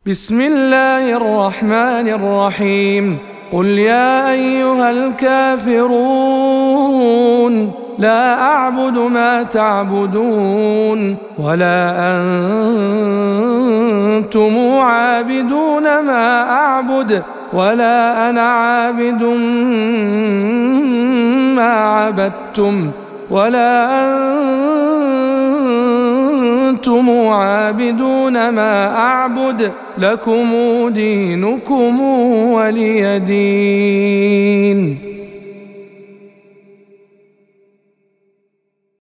بسم الله الرحمن الرحيم. قل يا أيها الكافرون لا أعبد ما تعبدون ولا أنتم عابدون ما أعبد ولا أنا عابد ما عبدتم ولا أنتم عابدون ما أعبد لكم دينكم ولي دين.